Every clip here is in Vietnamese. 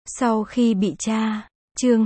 Sau khi bị tra. Chương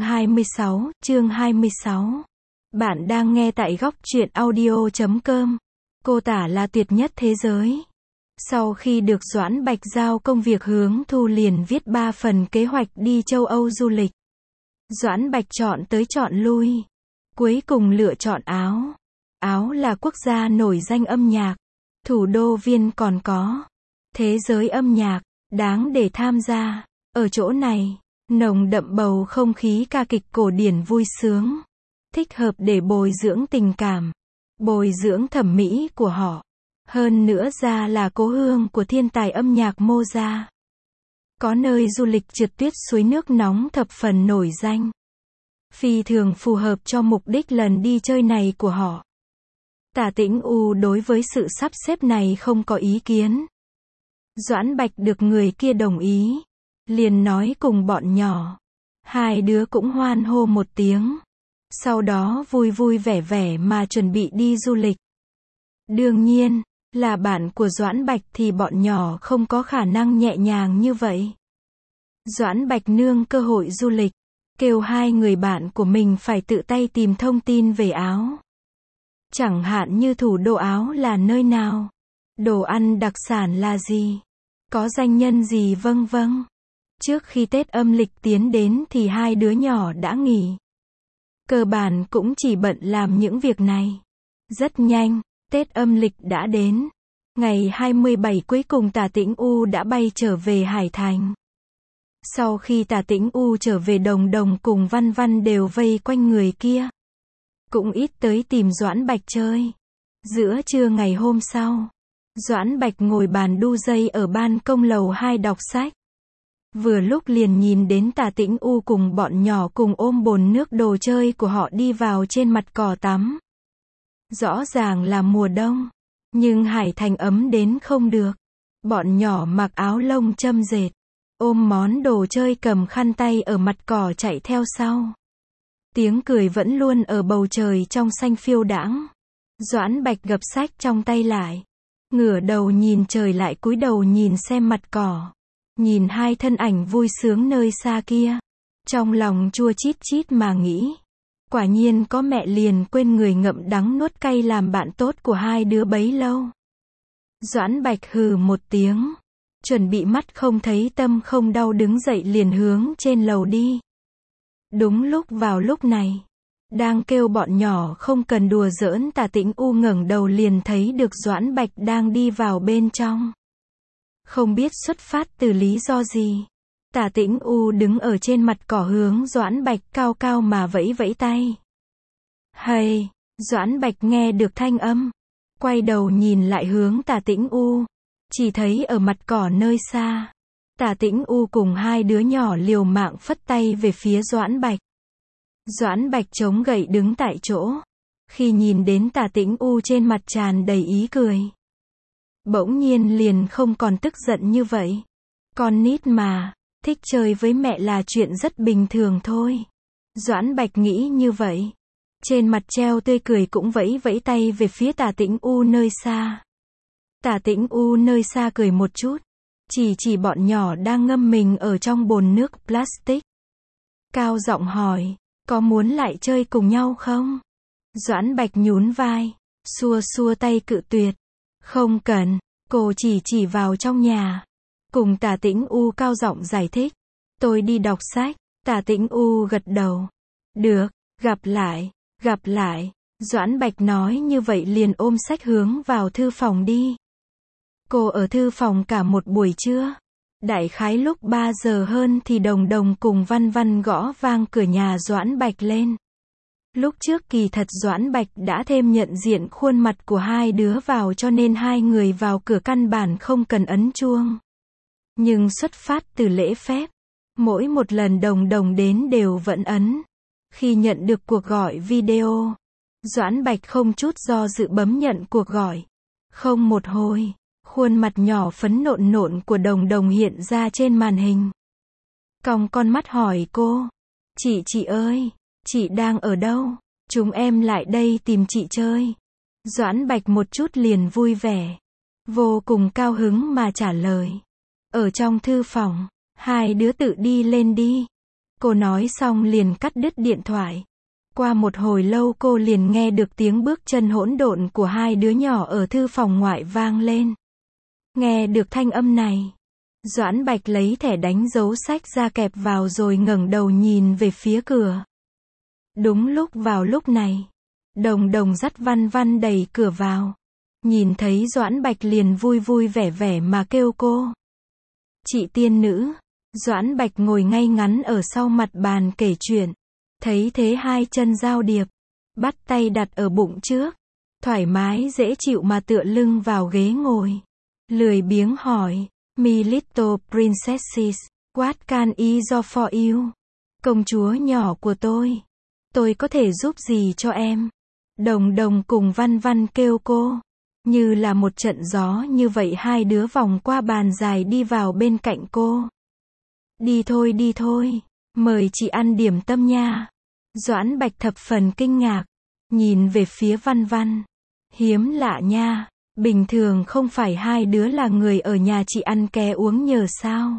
26. Bạn đang nghe tại góc truyện audio.com. Cô tả là tuyệt nhất thế giới. Sau khi được Doãn Bạch giao công việc Hướng Thu liền viết 3 phần kế hoạch đi châu Âu du lịch. Doãn Bạch chọn tới chọn lui. Cuối cùng lựa chọn Áo. Áo là quốc gia nổi danh âm nhạc. Thủ đô Viên còn có thế giới âm nhạc, đáng để tham gia. Ở chỗ này, nồng đậm bầu không khí ca kịch cổ điển vui sướng. Thích hợp để bồi dưỡng tình cảm, bồi dưỡng thẩm mỹ của họ. Hơn nữa ra là cố hương của thiên tài âm nhạc Mozart. Có nơi du lịch trượt tuyết suối nước nóng thập phần nổi danh. Phi thường phù hợp cho mục đích lần đi chơi này của họ. Tả Tĩnh U đối với sự sắp xếp này không có ý kiến. Doãn Bạch được người kia đồng ý. Liền nói cùng bọn nhỏ. Hai đứa cũng hoan hô một tiếng. Sau đó vui vui vẻ vẻ mà chuẩn bị đi du lịch. Đương nhiên, là bạn của Doãn Bạch thì bọn nhỏ không có khả năng nhẹ nhàng như vậy. Doãn Bạch nương cơ hội du lịch, kêu hai người bạn của mình phải tự tay tìm thông tin về Áo. Chẳng hạn như thủ đô Áo là nơi nào, đồ ăn đặc sản là gì, có danh nhân gì vân vân. Trước khi Tết âm lịch tiến đến thì hai đứa nhỏ đã nghỉ. Cơ bản cũng chỉ bận làm những việc này. Rất nhanh, Tết âm lịch đã đến. Ngày 27 cuối cùng Tả Tĩnh U đã bay trở về Hải Thành. Sau khi Tả Tĩnh U trở về Đồng Đồng cùng Văn Văn đều vây quanh người kia. Cũng ít tới tìm Doãn Bạch chơi. Giữa trưa ngày hôm sau, Doãn Bạch ngồi bàn đu dây ở ban công lầu 2 đọc sách. Vừa lúc liền nhìn đến Tả Tĩnh U cùng bọn nhỏ cùng ôm bồn nước đồ chơi của họ đi vào trên mặt cỏ tắm. Rõ ràng là mùa đông, nhưng Hải Thành ấm đến không được. Bọn nhỏ mặc áo lông châm dệt, ôm món đồ chơi cầm khăn tay ở mặt cỏ chạy theo sau. Tiếng cười vẫn luôn ở bầu trời trong xanh phiêu đãng. Doãn Bạch gập sách trong tay lại, ngửa đầu nhìn trời lại cúi đầu nhìn xem mặt cỏ. Nhìn hai thân ảnh vui sướng nơi xa kia. Trong lòng chua chít chít mà nghĩ. Quả nhiên có mẹ liền quên người ngậm đắng nuốt cay làm bạn tốt của hai đứa bấy lâu. Doãn Bạch hừ một tiếng. Chuẩn bị mắt không thấy tâm không đau đứng dậy liền hướng trên lầu đi. Đúng lúc vào lúc này. Đang kêu bọn nhỏ không cần đùa giỡn Tả Tĩnh U ngẩng đầu liền thấy được Doãn Bạch đang đi vào bên trong. Không biết xuất phát từ lý do gì. Tả Tĩnh U đứng ở trên mặt cỏ hướng Doãn Bạch cao cao mà vẫy vẫy tay. Hay, Doãn Bạch nghe được thanh âm. Quay đầu nhìn lại hướng Tả Tĩnh U. Chỉ thấy ở mặt cỏ nơi xa. Tả Tĩnh U cùng hai đứa nhỏ liều mạng phất tay về phía Doãn Bạch. Doãn Bạch chống gậy đứng tại chỗ. Khi nhìn đến Tả Tĩnh U trên mặt tràn đầy ý cười. Bỗng nhiên liền không còn tức giận như vậy. Con nít mà, thích chơi với mẹ là chuyện rất bình thường thôi. Doãn Bạch nghĩ như vậy. Trên mặt treo tươi cười cũng vẫy vẫy tay về phía Tả Tĩnh U nơi xa. Tả Tĩnh U nơi xa cười một chút. Chỉ bọn nhỏ đang ngâm mình ở trong bồn nước plastic. Cao giọng hỏi, có muốn lại chơi cùng nhau không? Doãn Bạch nhún vai, xua xua tay cự tuyệt. Không cần, cô chỉ vào trong nhà. Cùng Tả Tĩnh U cao giọng giải thích. Tôi đi đọc sách. Tả Tĩnh U gật đầu. Được, gặp lại. Doãn Bạch nói như vậy liền ôm sách hướng vào thư phòng đi. Cô ở thư phòng cả một buổi trưa. Đại khái lúc 3 giờ hơn thì Đồng Đồng cùng Văn Văn gõ vang cửa nhà Doãn Bạch lên. Lúc trước kỳ thật Doãn Bạch đã thêm nhận diện khuôn mặt của hai đứa vào cho nên hai người vào cửa căn bản không cần ấn chuông. Nhưng xuất phát từ lễ phép, mỗi một lần Đồng Đồng đến đều vẫn ấn. Khi nhận được cuộc gọi video, Doãn Bạch không chút do dự bấm nhận cuộc gọi. Không một hồi, khuôn mặt nhỏ phấn nộn nộn của Đồng Đồng hiện ra trên màn hình. Cong con mắt hỏi cô, chị ơi, chị đang ở đâu? Chúng em lại đây tìm chị chơi. Doãn Bạch một chút liền vui vẻ, vô cùng cao hứng mà trả lời. Ở trong thư phòng. Hai đứa tự đi lên đi. Cô nói xong liền cắt đứt điện thoại. Qua một hồi lâu cô liền nghe được tiếng bước chân hỗn độn của hai đứa nhỏ ở thư phòng ngoại vang lên. Nghe được thanh âm này, Doãn Bạch lấy thẻ đánh dấu sách ra kẹp vào rồi ngẩng đầu nhìn về phía cửa. Đúng vào lúc này, Đồng Đồng dắt Văn Văn đẩy cửa vào. Nhìn thấy Doãn Bạch liền vui vui vẻ vẻ mà kêu cô. Chị tiên nữ. Doãn Bạch ngồi ngay ngắn ở sau mặt bàn kể chuyện. Thấy thế hai chân giao điệp, bắt tay đặt ở bụng trước. Thoải mái dễ chịu mà tựa lưng vào ghế ngồi. Lười biếng hỏi, My little princesses, what can I do for you? Công chúa nhỏ của tôi có thể giúp gì cho em? Đồng Đồng cùng Văn Văn kêu cô. Như là một trận gió như vậy hai đứa vòng qua bàn dài đi vào bên cạnh cô. Đi thôi, mời chị ăn điểm tâm nha. Doãn Bạch thập phần kinh ngạc, nhìn về phía Văn Văn. Hiếm lạ nha, bình thường không phải hai đứa là người ở nhà chị ăn ké uống nhờ sao?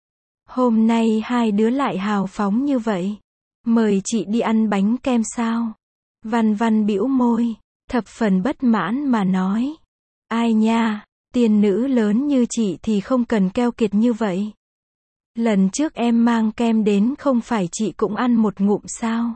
Hôm nay hai đứa lại hào phóng như vậy. Mời chị đi ăn bánh kem sao? Văn Văn bĩu môi, thập phần bất mãn mà nói. Ai nha, tiên nữ lớn như chị thì không cần keo kiệt như vậy. Lần trước em mang kem đến không phải chị cũng ăn một ngụm sao?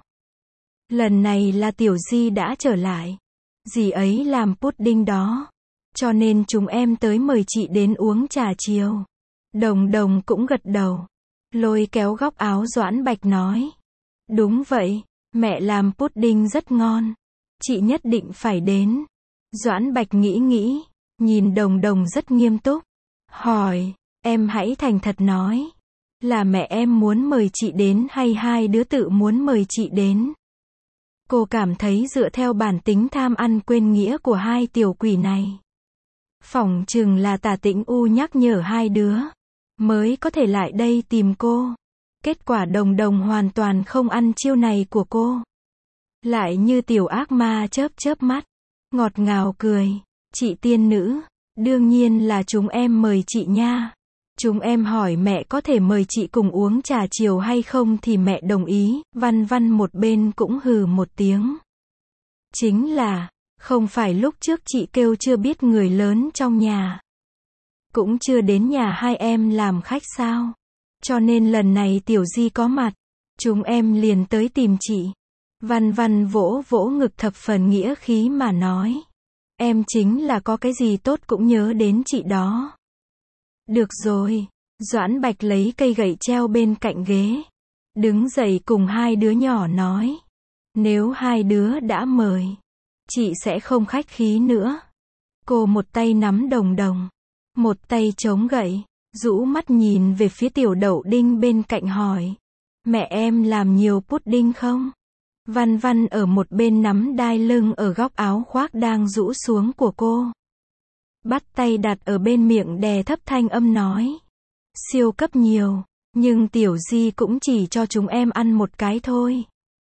Lần này là Tiểu Di đã trở lại. Dì ấy làm pudding đó. Cho nên chúng em tới mời chị đến uống trà chiều. Đồng Đồng cũng gật đầu. Lôi kéo góc áo Doãn Bạch nói. Đúng vậy, mẹ làm pudding rất ngon. Chị nhất định phải đến. Doãn Bạch nghĩ, nhìn Đồng Đồng rất nghiêm túc. Hỏi, em hãy thành thật nói. Là mẹ em muốn mời chị đến hay hai đứa tự muốn mời chị đến? Cô cảm thấy dựa theo bản tính tham ăn quên nghĩa của hai tiểu quỷ này, phỏng chừng là Tả Tĩnh U nhắc nhở hai đứa, mới có thể lại đây tìm cô. Kết quả Đồng Đồng hoàn toàn không ăn chiêu này của cô. Lại như tiểu ác ma chớp mắt, ngọt ngào cười. Chị tiên nữ, đương nhiên là chúng em mời chị nha. Chúng em hỏi mẹ có thể mời chị cùng uống trà chiều hay không thì mẹ đồng ý. Văn Văn một bên cũng hừ một tiếng. Chính là, không phải lúc trước chị kêu chưa biết người lớn trong nhà, cũng chưa đến nhà hai em làm khách sao? Cho nên lần này Tiểu Di có mặt, chúng em liền tới tìm chị. Văn Văn vỗ vỗ ngực thập phần nghĩa khí mà nói. Em chính là có cái gì tốt cũng nhớ đến chị đó. Được rồi, Doãn Bạch lấy cây gậy treo bên cạnh ghế. Đứng dậy cùng hai đứa nhỏ nói. Nếu hai đứa đã mời, chị sẽ không khách khí nữa. Cô một tay nắm Đồng Đồng, một tay chống gậy, rũ mắt nhìn về phía tiểu đậu đinh bên cạnh hỏi. Mẹ em làm nhiều pudding không? Văn Văn ở một bên nắm đai lưng ở góc áo khoác đang rũ xuống của cô. Bắt tay đặt ở bên miệng đè thấp thanh âm nói. Siêu cấp nhiều, nhưng Tiểu Di cũng chỉ cho chúng em ăn một cái thôi.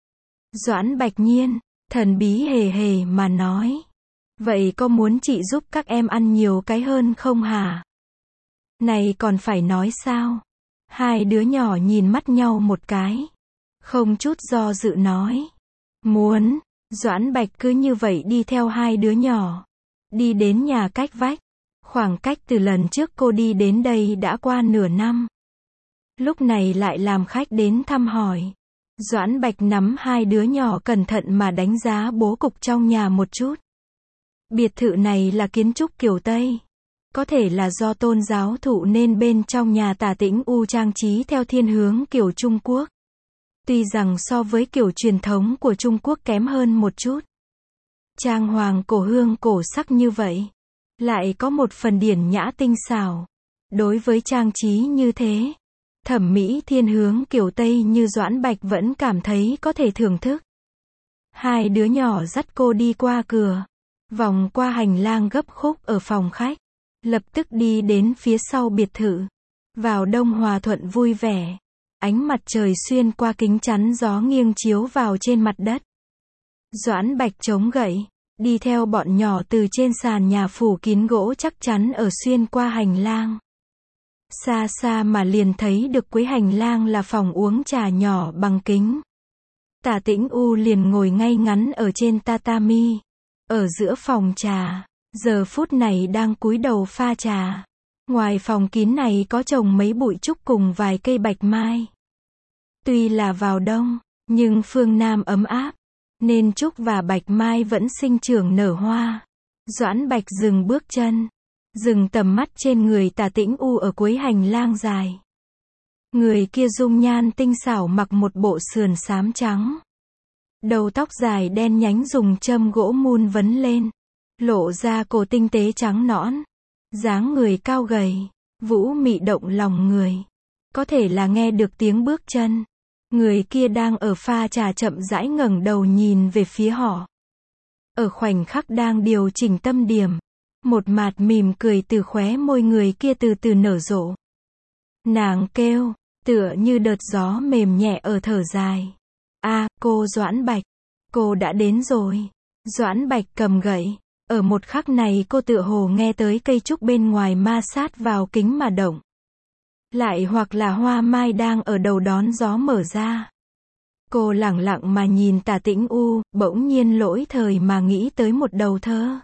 Doãn Bạch Nhiên, thần bí hề hề mà nói. Vậy có muốn chị giúp các em ăn nhiều cái hơn không hả? Này còn phải nói sao? Hai đứa nhỏ nhìn mắt nhau một cái. Không chút do dự nói. Muốn. Doãn Bạch cứ như vậy đi theo hai đứa nhỏ. Đi đến nhà cách vách. Khoảng cách từ lần trước cô đi đến đây đã qua nửa năm. Lúc này lại làm khách đến thăm hỏi. Doãn Bạch nắm hai đứa nhỏ cẩn thận mà đánh giá bố cục trong nhà một chút. Biệt thự này là kiến trúc kiểu Tây. Có thể là do tôn giáo thụ nên bên trong nhà Tả Tĩnh U trang trí theo thiên hướng kiểu Trung Quốc. Tuy rằng so với kiểu truyền thống của Trung Quốc kém hơn một chút. Trang hoàng cổ hương cổ sắc như vậy, lại có một phần điển nhã tinh xảo. Đối với trang trí như thế, thẩm mỹ thiên hướng kiểu Tây như Doãn Bạch vẫn cảm thấy có thể thưởng thức. Hai đứa nhỏ dắt cô đi qua cửa, vòng qua hành lang gấp khúc ở phòng khách, lập tức đi đến phía sau biệt thự. Vào đông hòa thuận vui vẻ, ánh mặt trời xuyên qua kính chắn gió nghiêng chiếu vào trên mặt đất. Doãn Bạch chống gậy, đi theo bọn nhỏ từ trên sàn nhà phủ kín gỗ chắc chắn ở xuyên qua hành lang. Xa xa mà liền thấy được cuối hành lang là phòng uống trà nhỏ bằng kính. Tả Tĩnh U liền ngồi ngay ngắn ở trên tatami, ở giữa phòng trà, giờ phút này đang cúi đầu pha trà. Ngoài phòng kín này có trồng mấy bụi trúc cùng vài cây bạch mai. Tuy là vào đông, nhưng phương Nam ấm áp, nên trúc và bạch mai vẫn sinh trưởng nở hoa. Doãn Bạch dừng bước chân, dừng tầm mắt trên người Tả Tĩnh U ở cuối hành lang dài. Người kia dung nhan tinh xảo, mặc một bộ sườn xám trắng. Đầu tóc dài đen nhánh dùng châm gỗ mun vấn lên, lộ ra cổ tinh tế trắng nõn. Dáng người cao gầy, vũ mị động lòng người. Có thể là nghe được tiếng bước chân. Người kia đang ở pha trà chậm rãi ngẩng đầu nhìn về phía họ. Ở khoảnh khắc đang điều chỉnh tâm điểm, một mạt mỉm cười từ khóe môi người kia từ từ nở rộ. Nàng kêu, tựa như đợt gió mềm nhẹ ở thở dài. A, cô Doãn Bạch, cô đã đến rồi. Doãn Bạch cầm gậy. Ở một khắc này cô tựa hồ nghe tới cây trúc bên ngoài ma sát vào kính mà động. Lại hoặc là hoa mai đang ở đầu đón gió mở ra. Cô lẳng lặng mà nhìn Tả Tĩnh U, bỗng nhiên lỗi thời mà nghĩ tới một đầu thơ.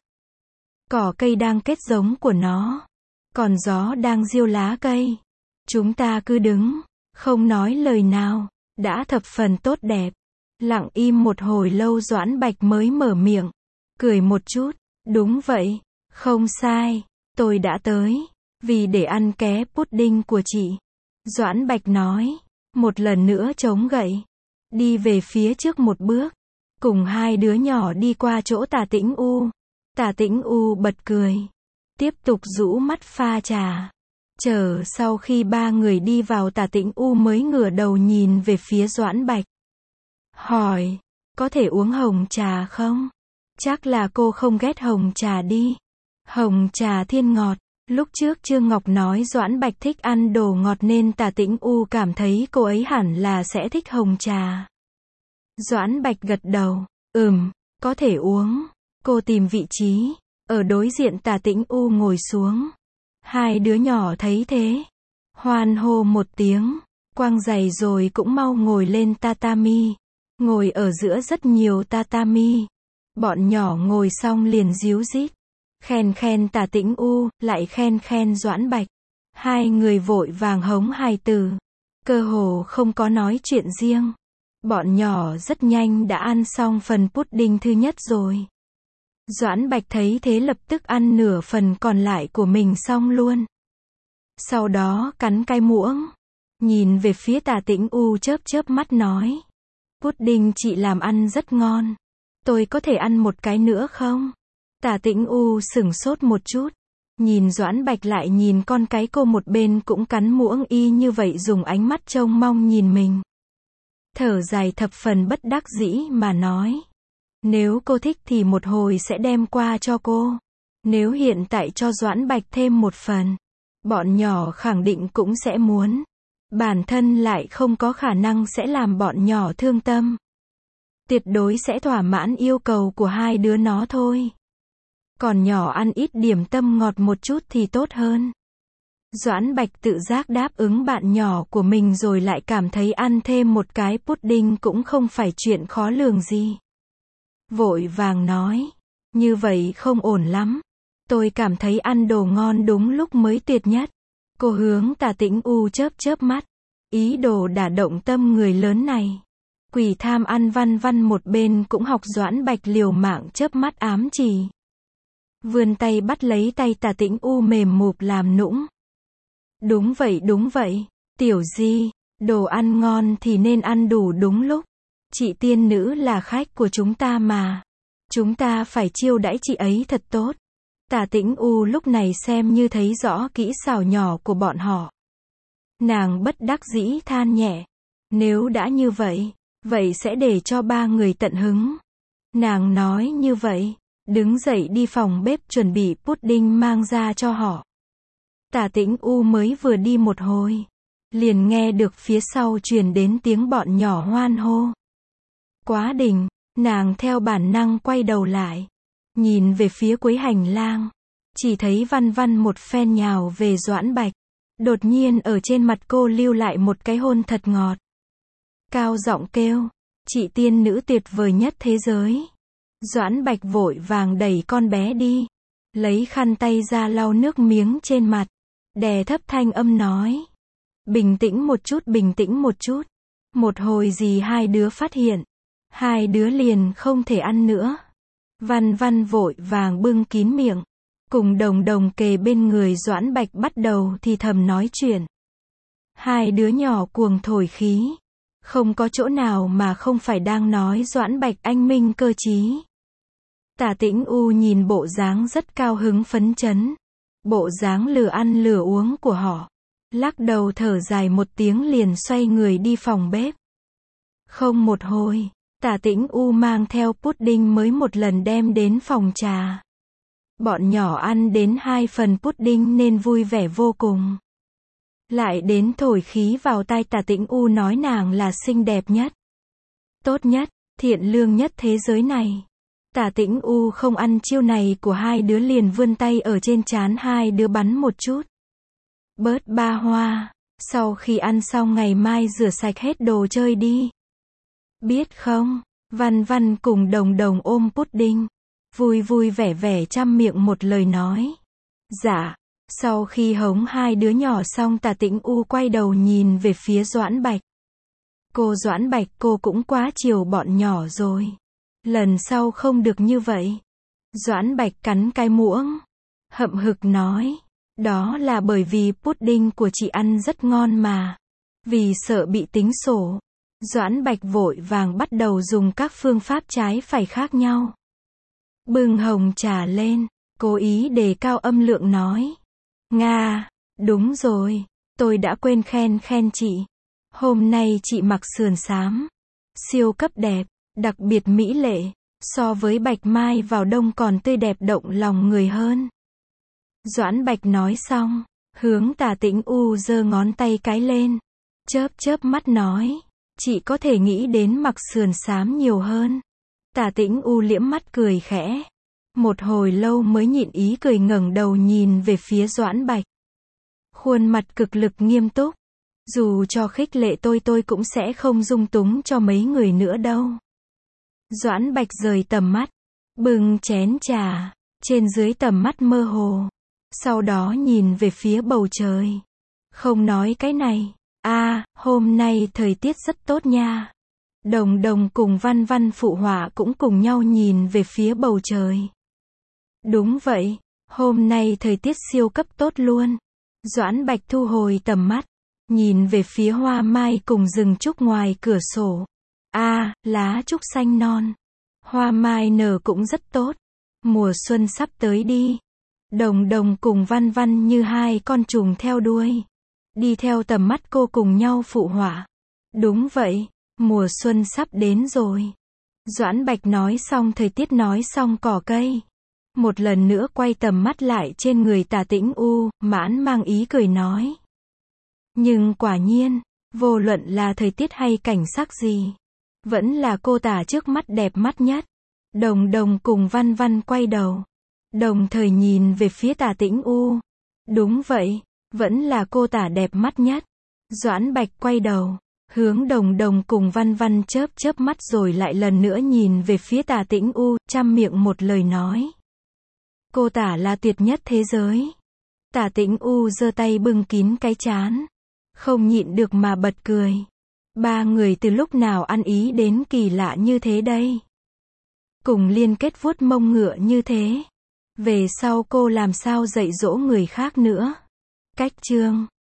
Cỏ cây đang kết giống của nó, còn gió đang riêu lá cây. Chúng ta cứ đứng, không nói lời nào, đã thập phần tốt đẹp. Lặng im một hồi lâu Doãn Bạch mới mở miệng, cười một chút. Đúng vậy, không sai, tôi đã tới, vì để ăn ké pudding của chị. Doãn Bạch nói, một lần nữa chống gậy, đi về phía trước một bước, cùng hai đứa nhỏ đi qua chỗ Tả Tĩnh U. Tả Tĩnh U bật cười, tiếp tục rũ mắt pha trà. Chờ sau khi ba người đi vào Tả Tĩnh U mới ngửa đầu nhìn về phía Doãn Bạch. Hỏi, có thể uống hồng trà không? Chắc là cô không ghét hồng trà đi. Hồng trà thiên ngọt. Lúc trước Trương Ngọc nói Doãn Bạch thích ăn đồ ngọt nên Tả Tĩnh U cảm thấy cô ấy hẳn là sẽ thích hồng trà. Doãn Bạch gật đầu. Có thể uống. Cô tìm vị trí, ở đối diện Tả Tĩnh U ngồi xuống. Hai đứa nhỏ thấy thế, hoan hô một tiếng, quăng giày rồi cũng mau ngồi lên tatami. Ngồi ở giữa rất nhiều tatami. Bọn nhỏ ngồi xong liền díu dít, khen khen Tả Tĩnh U, lại khen khen Doãn Bạch. Hai người vội vàng hống hài từ, cơ hồ không có nói chuyện riêng. Bọn nhỏ rất nhanh đã ăn xong phần pudding thứ nhất rồi. Doãn Bạch thấy thế lập tức ăn nửa phần còn lại của mình xong luôn. Sau đó cắn cái muỗng, nhìn về phía Tả Tĩnh U chớp chớp mắt nói, pudding chị làm ăn rất ngon. Tôi có thể ăn một cái nữa không? Tả Tĩnh U sửng sốt một chút, nhìn Doãn Bạch lại nhìn con cái cô một bên cũng cắn muỗng y như vậy dùng ánh mắt trông mong nhìn mình. Thở dài thập phần bất đắc dĩ mà nói, nếu cô thích thì một hồi sẽ đem qua cho cô. Nếu hiện tại cho Doãn Bạch thêm một phần, bọn nhỏ khẳng định cũng sẽ muốn. Bản thân lại không có khả năng sẽ làm bọn nhỏ thương tâm. Tuyệt đối sẽ thỏa mãn yêu cầu của hai đứa nó thôi. Còn nhỏ ăn ít điểm tâm ngọt một chút thì tốt hơn. Doãn Bạch tự giác đáp ứng bạn nhỏ của mình rồi lại cảm thấy ăn thêm một cái pudding cũng không phải chuyện khó lường gì. Vội vàng nói, như vậy không ổn lắm. Tôi cảm thấy ăn đồ ngon đúng lúc mới tuyệt nhất. Cô hướng Tả Tĩnh U chớp chớp mắt, ý đồ đả động tâm người lớn này. Quỷ tham ăn văn văn một bên cũng học Doãn Bạch liều mạng chớp mắt ám chỉ. Vươn tay bắt lấy tay Tả Tĩnh U mềm mụp làm nũng. Đúng vậy, tiểu di, đồ ăn ngon thì nên ăn đủ đúng lúc. Chị tiên nữ là khách của chúng ta mà. Chúng ta phải chiêu đãi chị ấy thật tốt. Tả Tĩnh U lúc này xem như thấy rõ kỹ xảo nhỏ của bọn họ. Nàng bất đắc dĩ than nhẹ. Nếu đã như vậy, vậy sẽ để cho ba người tận hứng. Nàng nói như vậy, đứng dậy đi phòng bếp chuẩn bị pudding mang ra cho họ. Tả Tĩnh U mới vừa đi một hồi, liền nghe được phía sau truyền đến tiếng bọn nhỏ hoan hô. Quá đỉnh, nàng theo bản năng quay đầu lại, nhìn về phía cuối hành lang, chỉ thấy văn văn một phen nhào về Doãn Bạch, Đột nhiên ở trên mặt cô lưu lại một cái hôn thật ngọt. Cao giọng kêu, chị tiên nữ tuyệt vời nhất thế giới. Doãn Bạch vội vàng đẩy con bé đi, lấy khăn tay ra lau nước miếng trên mặt, đè thấp thanh âm nói. Bình tĩnh một chút, bình tĩnh một chút. Một hồi gì hai đứa phát hiện, hai đứa liền không thể ăn nữa. Văn Văn vội vàng bưng kín miệng, cùng Đồng Đồng kề bên người Doãn Bạch bắt đầu thì thầm nói chuyện. Hai đứa nhỏ cuồng thổi khí, không có chỗ nào mà không phải đang nói Doãn Bạch anh minh cơ trí. Tả Tĩnh U nhìn bộ dáng rất cao hứng phấn chấn, bộ dáng lừa ăn lừa uống của họ, lắc đầu thở dài một tiếng liền xoay người đi phòng bếp. Không một hồi, Tả Tĩnh U mang theo pudding mới một lần đem đến phòng trà. Bọn nhỏ ăn đến 2 phần pudding nên vui vẻ vô cùng. Lại đến thổi khí vào tai Tả Tĩnh U nói nàng là xinh đẹp nhất, tốt nhất, thiện lương nhất thế giới này. Tả Tĩnh U không ăn chiêu này của hai đứa liền vươn tay ở trên trán hai đứa bắn một chút. Bớt ba hoa, sau khi ăn xong ngày mai rửa sạch hết đồ chơi đi. Biết không? Văn Văn cùng Đồng Đồng ôm pudding, vui vui vẻ vẻ chăm miệng một lời nói. Dạ. Sau khi hống hai đứa nhỏ xong Tả Tĩnh U quay đầu nhìn về phía Doãn Bạch. Cô Doãn Bạch, cô cũng quá chiều bọn nhỏ rồi. Lần sau không được như vậy. Doãn Bạch cắn cái muỗng, hậm hực nói. Đó là bởi vì pudding của chị ăn rất ngon mà. Vì sợ bị tính sổ, Doãn Bạch vội vàng bắt đầu dùng các phương pháp trái phải khác nhau. Bưng hồng trà lên, cố ý đề cao âm lượng nói. Nga, đúng rồi, tôi đã quên khen chị. Hôm nay chị mặc sườn xám, siêu cấp đẹp, đặc biệt mỹ lệ, so với bạch mai vào đông còn tươi đẹp động lòng người hơn. Doãn Bạch nói xong, hướng Tả Tĩnh U giơ ngón tay cái lên, chớp chớp mắt nói, chị có thể nghĩ đến mặc sườn xám nhiều hơn. Tả Tĩnh U liễm mắt cười khẽ, một hồi lâu mới nhịn ý cười ngẩng đầu nhìn về phía Doãn Bạch. Khuôn mặt cực lực nghiêm túc, dù cho khích lệ tôi cũng sẽ không dung túng cho mấy người nữa đâu. Doãn Bạch rời tầm mắt, bưng chén trà, trên dưới tầm mắt mơ hồ, sau đó nhìn về phía bầu trời. Không nói cái này, hôm nay thời tiết rất tốt nha. Đồng Đồng cùng Văn Văn phụ họa cũng cùng nhau nhìn về phía bầu trời. Đúng vậy, hôm nay thời tiết siêu cấp tốt luôn. Doãn Bạch thu hồi tầm mắt, nhìn về phía hoa mai cùng rừng trúc ngoài cửa sổ. Lá trúc xanh non. Hoa mai nở cũng rất tốt. Mùa xuân sắp tới đi. Đồng Đồng cùng Văn Văn như hai con trùng theo đuôi, đi theo tầm mắt cô cùng nhau phụ họa. Đúng vậy, mùa xuân sắp đến rồi. Doãn Bạch nói xong thời tiết nói xong cỏ cây. Một lần nữa quay tầm mắt lại trên người Tả Tĩnh U, mãn mang ý cười nói. Nhưng quả nhiên, vô luận là thời tiết hay cảnh sắc gì, vẫn là cô Tả trước mắt đẹp mắt nhất. Đồng Đồng cùng Văn Văn quay đầu, đồng thời nhìn về phía Tả Tĩnh U. Đúng vậy, vẫn là cô Tả đẹp mắt nhất. Doãn Bạch quay đầu, hướng Đồng Đồng cùng Văn Văn chớp chớp mắt rồi lại lần nữa nhìn về phía Tả Tĩnh U, chăm miệng một lời nói. Cô Tả là tuyệt nhất thế giới. Tả Tĩnh U giơ tay bưng kín cái trán, không nhịn được mà bật cười. Ba người từ lúc nào ăn ý đến kỳ lạ như thế đây? Cùng liên kết vuốt mông ngựa như thế. Về sau cô làm sao dạy dỗ người khác nữa? Cách chương